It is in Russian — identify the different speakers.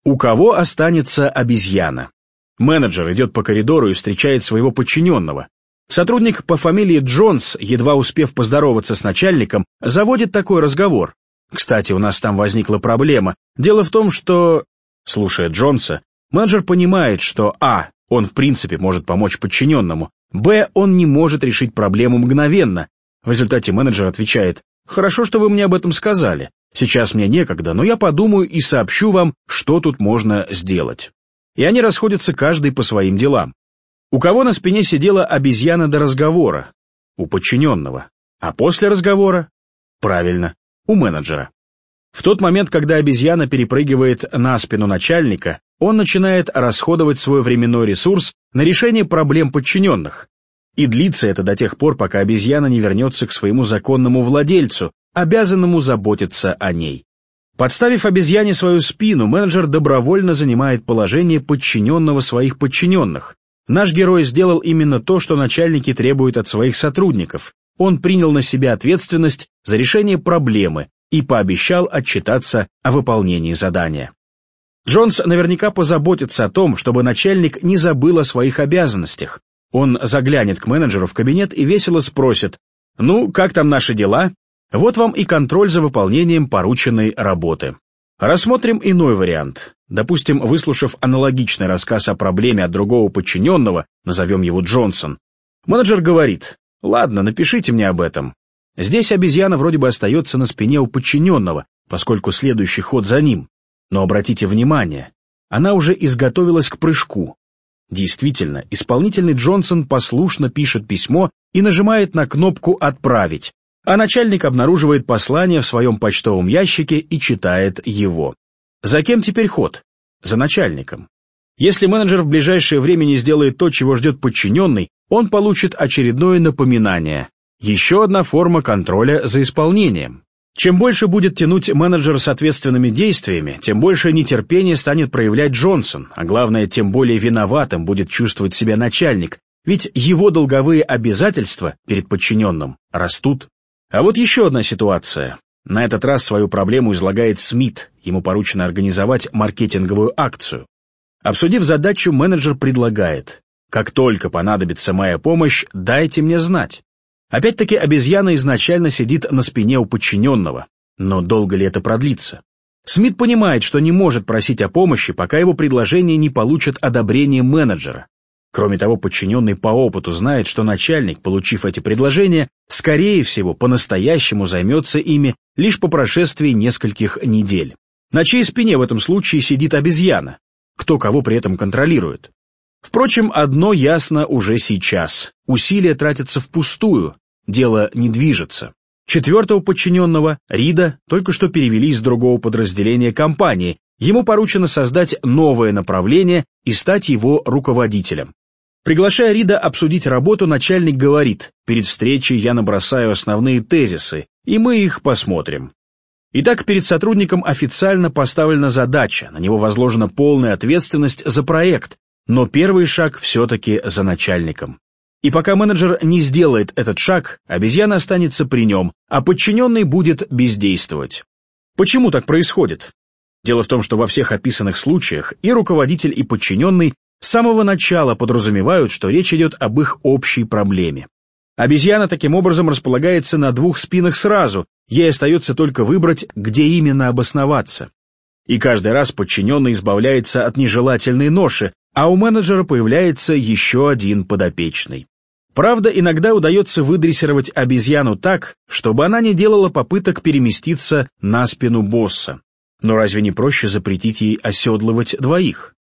Speaker 1: У кого останется обезьяна? Менеджер идет по коридору и встречает своего подчиненного. Сотрудник по фамилии Джонс, едва успев поздороваться с начальником, заводит такой разговор. «Кстати, у нас там возникла проблема. Дело в том, что...» Слушая Джонса, менеджер понимает, что а. Он в принципе может помочь подчиненному, б. Он не может решить проблему мгновенно. В результате менеджер отвечает: «Хорошо, что вы мне об этом сказали. Сейчас мне некогда, но я подумаю и сообщу вам, что тут можно сделать». И они расходятся каждый по своим делам. У кого на спине сидела обезьяна до разговора? У подчиненного. А после разговора? Правильно, у менеджера. В тот момент, когда обезьяна перепрыгивает на спину начальника, он начинает расходовать свой временной ресурс на решение проблем подчиненных. И длится это до тех пор, пока обезьяна не вернется к своему законному владельцу, обязанному заботиться о ней. Подставив обезьяне свою спину, менеджер добровольно занимает положение подчиненного своих подчиненных. Наш герой сделал именно то, что начальники требуют от своих сотрудников. Он принял на себя ответственность за решение проблемы и пообещал отчитаться о выполнении задания. Джонс наверняка позаботится о том, чтобы начальник не забыл о своих обязанностях. Он заглянет к менеджеру в кабинет и весело спросит: «Ну, как там наши дела? Вот вам и контроль за выполнением порученной работы». Рассмотрим иной вариант. Допустим, выслушав аналогичный рассказ о проблеме от другого подчиненного, назовем его Джонсон, менеджер говорит: «Ладно, напишите мне об этом». Здесь обезьяна вроде бы остается на спине у подчиненного, поскольку следующий ход за ним. Но обратите внимание, она уже изготовилась к прыжку. Действительно, исполнительный Джонсон послушно пишет письмо и нажимает на кнопку «Отправить», а начальник обнаруживает послание в своем почтовом ящике и читает его. За кем теперь ход? За начальником. Если менеджер в ближайшее время не сделает то, чего ждет подчиненный, он получит очередное напоминание. Еще одна форма контроля за исполнением. Чем больше будет тянуть менеджер с ответственными действиями, тем больше нетерпения станет проявлять Джонсон, а главное, тем более виноватым будет чувствовать себя начальник, ведь его долговые обязательства перед подчиненным растут. А вот еще одна ситуация. На этот раз свою проблему излагает Смит, ему поручено организовать маркетинговую акцию. Обсудив задачу, менеджер предлагает: «Как только понадобится моя помощь, дайте мне знать». Опять-таки обезьяна изначально сидит на спине у подчиненного, но долго ли это продлится? Смит понимает, что не может просить о помощи, пока его предложение не получит одобрения менеджера. Кроме того, подчиненный по опыту знает, что начальник, получив эти предложения, скорее всего, по-настоящему займется ими лишь по прошествии нескольких недель. На чьей спине в этом случае сидит обезьяна? Кто кого при этом контролирует? Впрочем, одно ясно уже сейчас. Усилия тратятся впустую, дело не движется. Четвертого подчиненного, Рида, только что перевели из другого подразделения компании. Ему поручено создать новое направление и стать его руководителем. Приглашая Рида обсудить работу, начальник говорит: «Перед встречей я набросаю основные тезисы, и мы их посмотрим». Итак, перед сотрудником официально поставлена задача, на него возложена полная ответственность за проект, но первый шаг все-таки за начальником. И пока менеджер не сделает этот шаг, обезьяна останется при нем, а подчиненный будет бездействовать. Почему так происходит? Дело в том, что во всех описанных случаях и руководитель, и подчиненный с самого начала подразумевают, что речь идет об их общей проблеме. Обезьяна таким образом располагается на двух спинах сразу, ей остается только выбрать, где именно обосноваться. И каждый раз подчиненный избавляется от нежелательной ноши, а у менеджера появляется еще один подопечный. Правда, иногда удается выдрессировать обезьяну так, чтобы она не делала попыток переместиться на спину босса. Но разве не проще запретить ей оседлывать двоих?